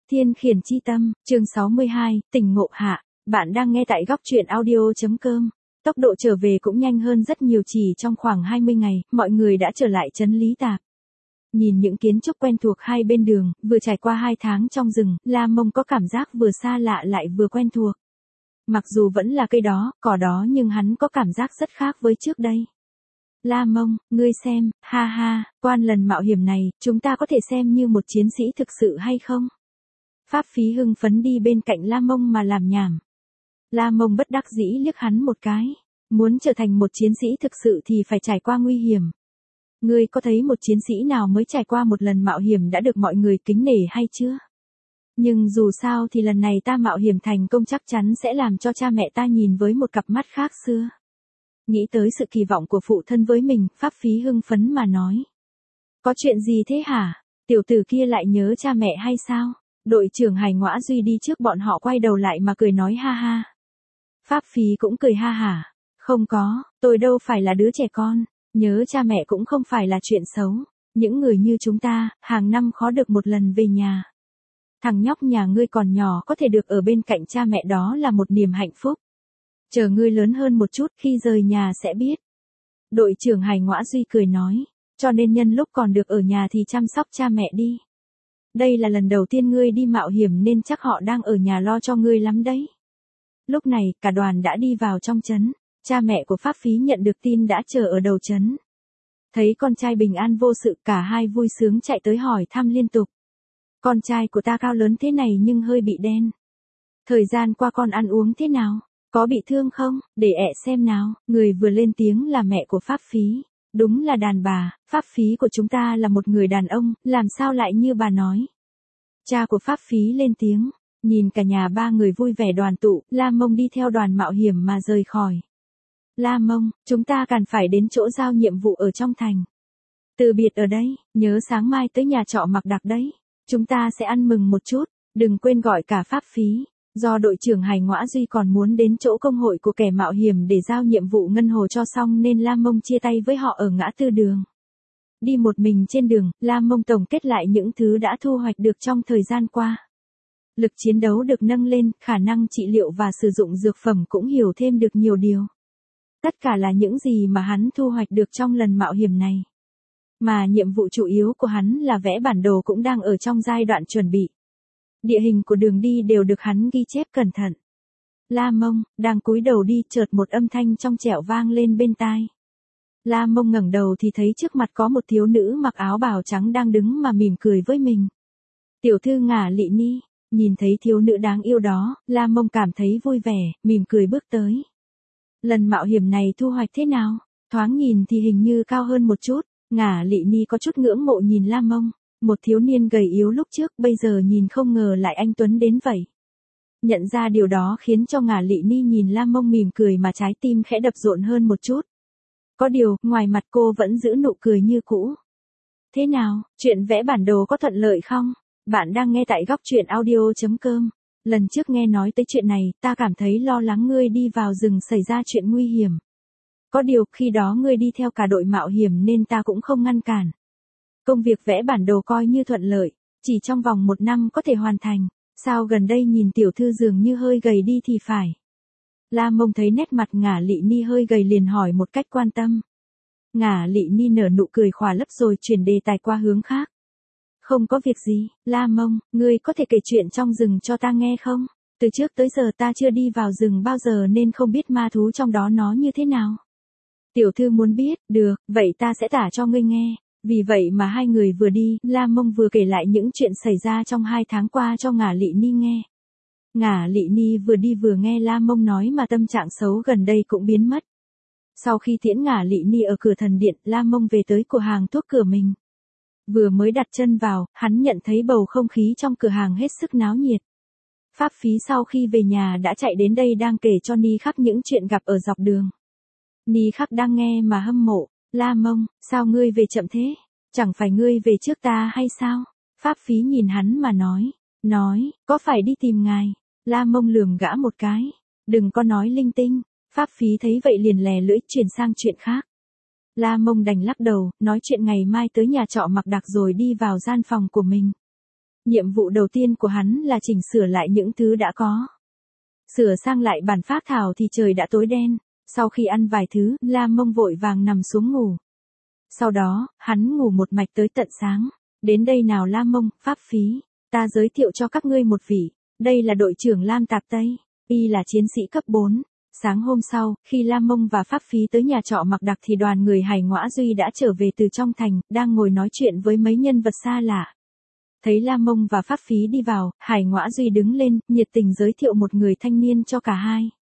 Thiên khiển chi tâm, chương 62, tỉnh ngộ hạ. Bạn đang nghe tại góc truyện audio.com. Tốc độ trở về cũng nhanh hơn rất nhiều, chỉ trong khoảng 20 ngày, mọi người đã trở lại trấn Lý Tạp. Nhìn những kiến trúc quen thuộc hai bên đường, vừa trải qua 2 tháng trong rừng, La Mông có cảm giác vừa xa lạ lại vừa quen thuộc. Mặc dù vẫn là cây đó, cỏ đó nhưng hắn có cảm giác rất khác với trước đây. La Mông, ngươi xem, ha ha, qua lần mạo hiểm này, chúng ta có thể xem như một chiến sĩ thực sự hay không? Pháp Phí hưng phấn đi bên cạnh La Mông mà làm nhảm. La Mông bất đắc dĩ liếc hắn một cái. Muốn trở thành một chiến sĩ thực sự thì phải trải qua nguy hiểm. Ngươi có thấy một chiến sĩ nào mới trải qua một lần mạo hiểm đã được mọi người kính nể hay chưa? Nhưng dù sao thì lần này ta mạo hiểm thành công chắc chắn sẽ làm cho cha mẹ ta nhìn với một cặp mắt khác xưa. Nghĩ tới sự kỳ vọng của phụ thân với mình, Pháp Phí hưng phấn mà nói. Có chuyện gì thế hả? Tiểu tử kia lại nhớ cha mẹ hay sao? Đội trưởng Hải Ngõa Duy đi trước bọn họ quay đầu lại mà cười nói ha ha. Pháp Phí cũng cười ha hả. Không có, tôi đâu phải là đứa trẻ con. Nhớ cha mẹ cũng không phải là chuyện xấu. Những người như chúng ta, hàng năm khó được một lần về nhà. Thằng nhóc nhà ngươi còn nhỏ có thể được ở bên cạnh cha mẹ đó là một niềm hạnh phúc. Chờ ngươi lớn hơn một chút khi rời nhà sẽ biết. Đội trưởng Hải Ngõa Duy cười nói. Cho nên nhân lúc còn được ở nhà thì chăm sóc cha mẹ đi. Đây là lần đầu tiên ngươi đi mạo hiểm nên chắc họ đang ở nhà lo cho ngươi lắm đấy. Lúc này, cả đoàn đã đi vào trong trấn. Cha mẹ của Pháp Phí nhận được tin đã chờ ở đầu trấn. Thấy con trai bình an vô sự, cả hai vui sướng chạy tới hỏi thăm liên tục. Con trai của ta cao lớn thế này nhưng hơi bị đen. Thời gian qua con ăn uống thế nào? Có bị thương không? Để ẹ xem nào. Người vừa lên tiếng là mẹ của Pháp Phí. Đúng là đàn bà, Pháp Phí của chúng ta là một người đàn ông, làm sao lại như bà nói. Cha của Pháp Phí lên tiếng, nhìn cả nhà ba người vui vẻ đoàn tụ, La Mông đi theo đoàn mạo hiểm mà rời khỏi. La Mông, chúng ta cần phải đến chỗ giao nhiệm vụ ở trong thành. Từ biệt ở đây, nhớ sáng mai tới nhà trọ Mặc Đặc đấy. Chúng ta sẽ ăn mừng một chút, đừng quên gọi cả Pháp Phí. Do đội trưởng Hải Ngõa Duy còn muốn đến chỗ công hội của kẻ mạo hiểm để giao nhiệm vụ ngân hồ cho xong nên La Mông chia tay với họ ở ngã tư đường. Đi một mình trên đường, La Mông tổng kết lại những thứ đã thu hoạch được trong thời gian qua. Lực chiến đấu được nâng lên, khả năng trị liệu và sử dụng dược phẩm cũng hiểu thêm được nhiều điều. Tất cả là những gì mà hắn thu hoạch được trong lần mạo hiểm này. Mà nhiệm vụ chủ yếu của hắn là vẽ bản đồ cũng đang ở trong giai đoạn chuẩn bị. Địa hình của đường đi đều được hắn ghi chép cẩn thận. La Mông, đang cúi đầu đi, chợt một âm thanh trong trẻo vang lên bên tai. La Mông ngẩng đầu thì thấy trước mặt có một thiếu nữ mặc áo bào trắng đang đứng mà mỉm cười với mình. Tiểu thư Ngả Lị Ni, nhìn thấy thiếu nữ đáng yêu đó, La Mông cảm thấy vui vẻ, mỉm cười bước tới. Lần mạo hiểm này thu hoạch thế nào? Thoáng nhìn thì hình như cao hơn một chút, Ngả Lị Ni có chút ngưỡng mộ nhìn La Mông. Một thiếu niên gầy yếu lúc trước bây giờ nhìn không ngờ lại anh tuấn đến vậy. Nhận ra điều đó khiến cho Ngả Lị Ni nhìn La Mông mỉm cười mà trái tim khẽ đập rộn hơn một chút. Có điều, ngoài mặt cô vẫn giữ nụ cười như cũ. Thế nào, chuyện vẽ bản đồ có thuận lợi không? Bạn đang nghe tại góc truyện audio.com. Lần trước nghe nói tới chuyện này, ta cảm thấy lo lắng ngươi đi vào rừng xảy ra chuyện nguy hiểm. Có điều, khi đó ngươi đi theo cả đội mạo hiểm nên ta cũng không ngăn cản. Công việc vẽ bản đồ coi như thuận lợi, chỉ trong vòng 1 năm có thể hoàn thành, sao gần đây nhìn tiểu thư dường như hơi gầy đi thì phải. La Mông thấy nét mặt Ngả Lị Ni hơi gầy liền hỏi một cách quan tâm. Ngả Lị Ni nở nụ cười khỏa lấp rồi chuyển đề tài qua hướng khác. Không có việc gì, La Mông, ngươi có thể kể chuyện trong rừng cho ta nghe không? Từ trước tới giờ ta chưa đi vào rừng bao giờ nên không biết ma thú trong đó nó như thế nào. Tiểu thư muốn biết, được, vậy ta sẽ tả cho ngươi nghe. Vì vậy mà hai người vừa đi, La Mông vừa kể lại những chuyện xảy ra trong 2 tháng qua cho Ngả Lị Ni nghe. Ngả Lị Ni vừa đi vừa nghe La Mông nói mà tâm trạng xấu gần đây cũng biến mất. Sau khi tiễn Ngả Lị Ni ở cửa thần điện, La Mông về tới cửa hàng thuốc cửa mình. Vừa mới đặt chân vào, hắn nhận thấy bầu không khí trong cửa hàng hết sức náo nhiệt. Pháp Phí sau khi về nhà đã chạy đến đây đang kể cho Ni Khắc những chuyện gặp ở dọc đường. Ni Khắc đang nghe mà hâm mộ. La Mông, sao ngươi về chậm thế? Chẳng phải ngươi về trước ta hay sao? Pháp Phí nhìn hắn mà nói, có phải đi tìm ngài? La Mông lườm gã một cái, đừng có nói linh tinh. Pháp Phí thấy vậy liền lè lưỡi chuyển sang chuyện khác. La Mông đành lắc đầu, nói chuyện ngày mai tới nhà trọ Mặc Đặc rồi đi vào gian phòng của mình. Nhiệm vụ đầu tiên của hắn là chỉnh sửa lại những thứ đã có. Sửa sang lại bản phác thảo thì trời đã tối đen, sau khi ăn vài thứ, La Mông vội vàng nằm xuống ngủ. Sau đó, hắn ngủ một mạch tới tận sáng. Đến đây nào La Mông, Pháp Phí, ta giới thiệu cho các ngươi một vị, đây là đội trưởng Lam Tạp Tây, y là chiến sĩ cấp 4. Sáng hôm sau, khi La Mông và Pháp Phí tới nhà trọ Mạc Đặc thì đoàn người Hải Ngõa Duy đã trở về từ trong thành, đang ngồi nói chuyện với mấy nhân vật xa lạ. Thấy La Mông và Pháp Phí đi vào, Hải Ngõa Duy đứng lên, nhiệt tình giới thiệu một người thanh niên cho cả hai.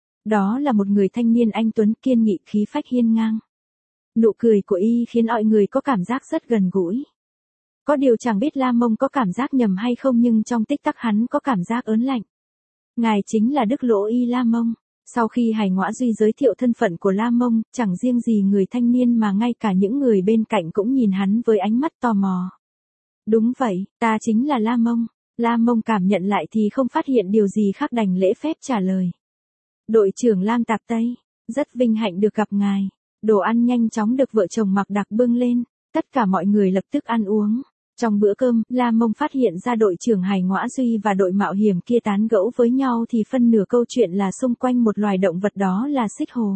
Đó là một người thanh niên anh tuấn kiên nghị khí phách hiên ngang. Nụ cười của y khiến mọi người có cảm giác rất gần gũi. Có điều chẳng biết La Mông có cảm giác nhầm hay không nhưng trong tích tắc hắn có cảm giác ớn lạnh. Ngài chính là Đức Lỗ Y La Mông. Sau khi Hải Ngõa Duy giới thiệu thân phận của La Mông, chẳng riêng gì người thanh niên mà ngay cả những người bên cạnh cũng nhìn hắn với ánh mắt tò mò. Đúng vậy, ta chính là La Mông. La Mông cảm nhận lại thì không phát hiện điều gì khác đành lễ phép trả lời. Đội trưởng Lam Tạp Tây, rất vinh hạnh được gặp ngài. Đồ ăn nhanh chóng được vợ chồng Mạc Đặc bưng lên, tất cả mọi người lập tức ăn uống. Trong bữa cơm, La Mông phát hiện ra đội trưởng Hải Ngõa Duy và đội mạo hiểm kia tán gẫu với nhau thì phân nửa câu chuyện là xung quanh một loài động vật đó là xích hồ.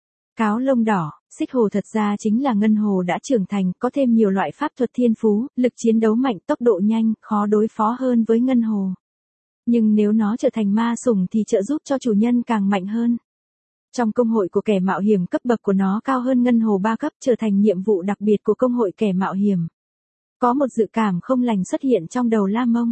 Cáo lông đỏ, xích hồ thật ra chính là ngân hồ đã trưởng thành, có thêm nhiều loại pháp thuật thiên phú, lực chiến đấu mạnh, tốc độ nhanh, khó đối phó hơn với ngân hồ. Nhưng nếu nó trở thành ma sủng thì trợ giúp cho chủ nhân càng mạnh hơn. Trong công hội của kẻ mạo hiểm cấp bậc của nó cao hơn ngân hồ 3 cấp trở thành nhiệm vụ đặc biệt của công hội kẻ mạo hiểm. Có một dự cảm không lành xuất hiện trong đầu La Mông.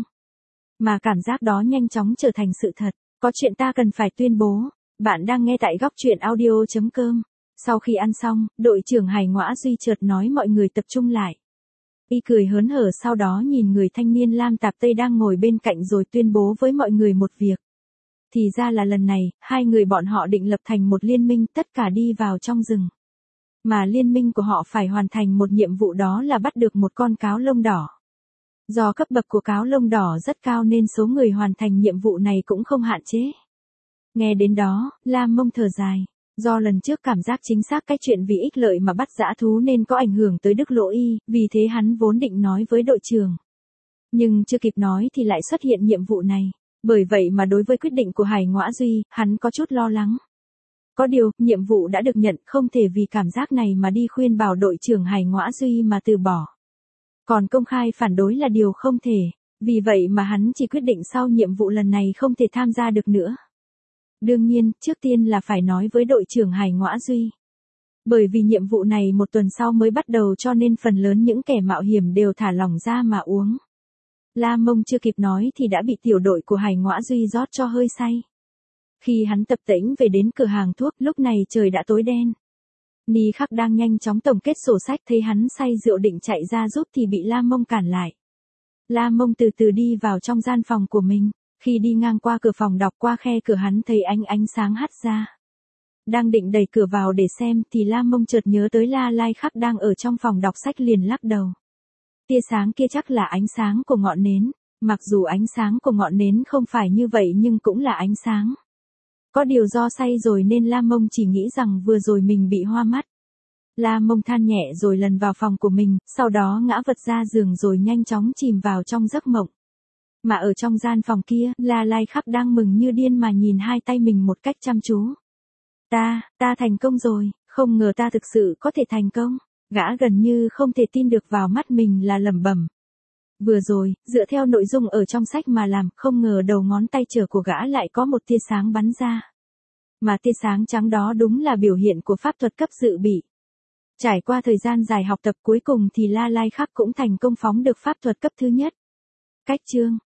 Mà cảm giác đó nhanh chóng trở thành sự thật. Có chuyện ta cần phải tuyên bố. Bạn đang nghe tại góc truyện audio.com. Sau khi ăn xong, đội trưởng Hải Ngõa Duy chợt nói mọi người tập trung lại. Y cười hớn hở sau đó nhìn người thanh niên Lam Tạp Tây đang ngồi bên cạnh rồi tuyên bố với mọi người một việc. Thì ra là lần này, hai người bọn họ định lập thành một liên minh tất cả đi vào trong rừng. Mà liên minh của họ phải hoàn thành một nhiệm vụ đó là bắt được một con cáo lông đỏ. Do cấp bậc của cáo lông đỏ rất cao nên số người hoàn thành nhiệm vụ này cũng không hạn chế. Nghe đến đó, La Mông thở dài. Do lần trước cảm giác chính xác cái chuyện vì ích lợi mà bắt dã thú nên có ảnh hưởng tới Đức Lỗ Y, vì thế hắn vốn định nói với đội trưởng. Nhưng chưa kịp nói thì lại xuất hiện nhiệm vụ này. Bởi vậy mà đối với quyết định của Hải Ngõa Duy, hắn có chút lo lắng. Có điều, nhiệm vụ đã được nhận, không thể vì cảm giác này mà đi khuyên bảo đội trưởng Hải Ngõa Duy mà từ bỏ. Còn công khai phản đối là điều không thể, vì vậy mà hắn chỉ quyết định sau nhiệm vụ lần này không thể tham gia được nữa. Đương nhiên, trước tiên là phải nói với đội trưởng Hải Ngõa Duy. Bởi vì nhiệm vụ này một tuần sau mới bắt đầu cho nên phần lớn những kẻ mạo hiểm đều thả lỏng ra mà uống. La Mông chưa kịp nói thì đã bị tiểu đội của Hải Ngõa Duy rót cho hơi say. Khi hắn tập tễnh về đến cửa hàng thuốc, lúc này trời đã tối đen. Ni Khắc đang nhanh chóng tổng kết sổ sách thấy hắn say rượu định chạy ra giúp thì bị La Mông cản lại. La Mông từ từ đi vào trong gian phòng của mình, khi đi ngang qua cửa phòng đọc qua khe cửa hắn thấy ánh sáng hắt ra. Đang định đẩy cửa vào để xem thì La Mông chợt nhớ tới La Lai Khắc đang ở trong phòng đọc sách liền lắc đầu. Tia sáng kia chắc là ánh sáng của ngọn nến, mặc dù ánh sáng của ngọn nến không phải như vậy nhưng cũng là ánh sáng. Có điều do say rồi nên La Mông chỉ nghĩ rằng vừa rồi mình bị hoa mắt. La Mông than nhẹ rồi lần vào phòng của mình, sau đó ngã vật ra giường rồi nhanh chóng chìm vào trong giấc mộng. Mà ở trong gian phòng kia, La Lai Khắc đang mừng như điên mà nhìn hai tay mình một cách chăm chú. Ta thành công rồi, không ngờ ta thực sự có thể thành công. Gã gần như không thể tin được vào mắt mình là lẩm bẩm. Vừa rồi, dựa theo nội dung ở trong sách mà làm, không ngờ đầu ngón tay trở của gã lại có một tia sáng bắn ra. Mà tia sáng trắng đó đúng là biểu hiện của pháp thuật cấp dự bị. Trải qua thời gian dài học tập cuối cùng thì La Lai Khắc cũng thành công phóng được pháp thuật cấp thứ nhất. Cách chương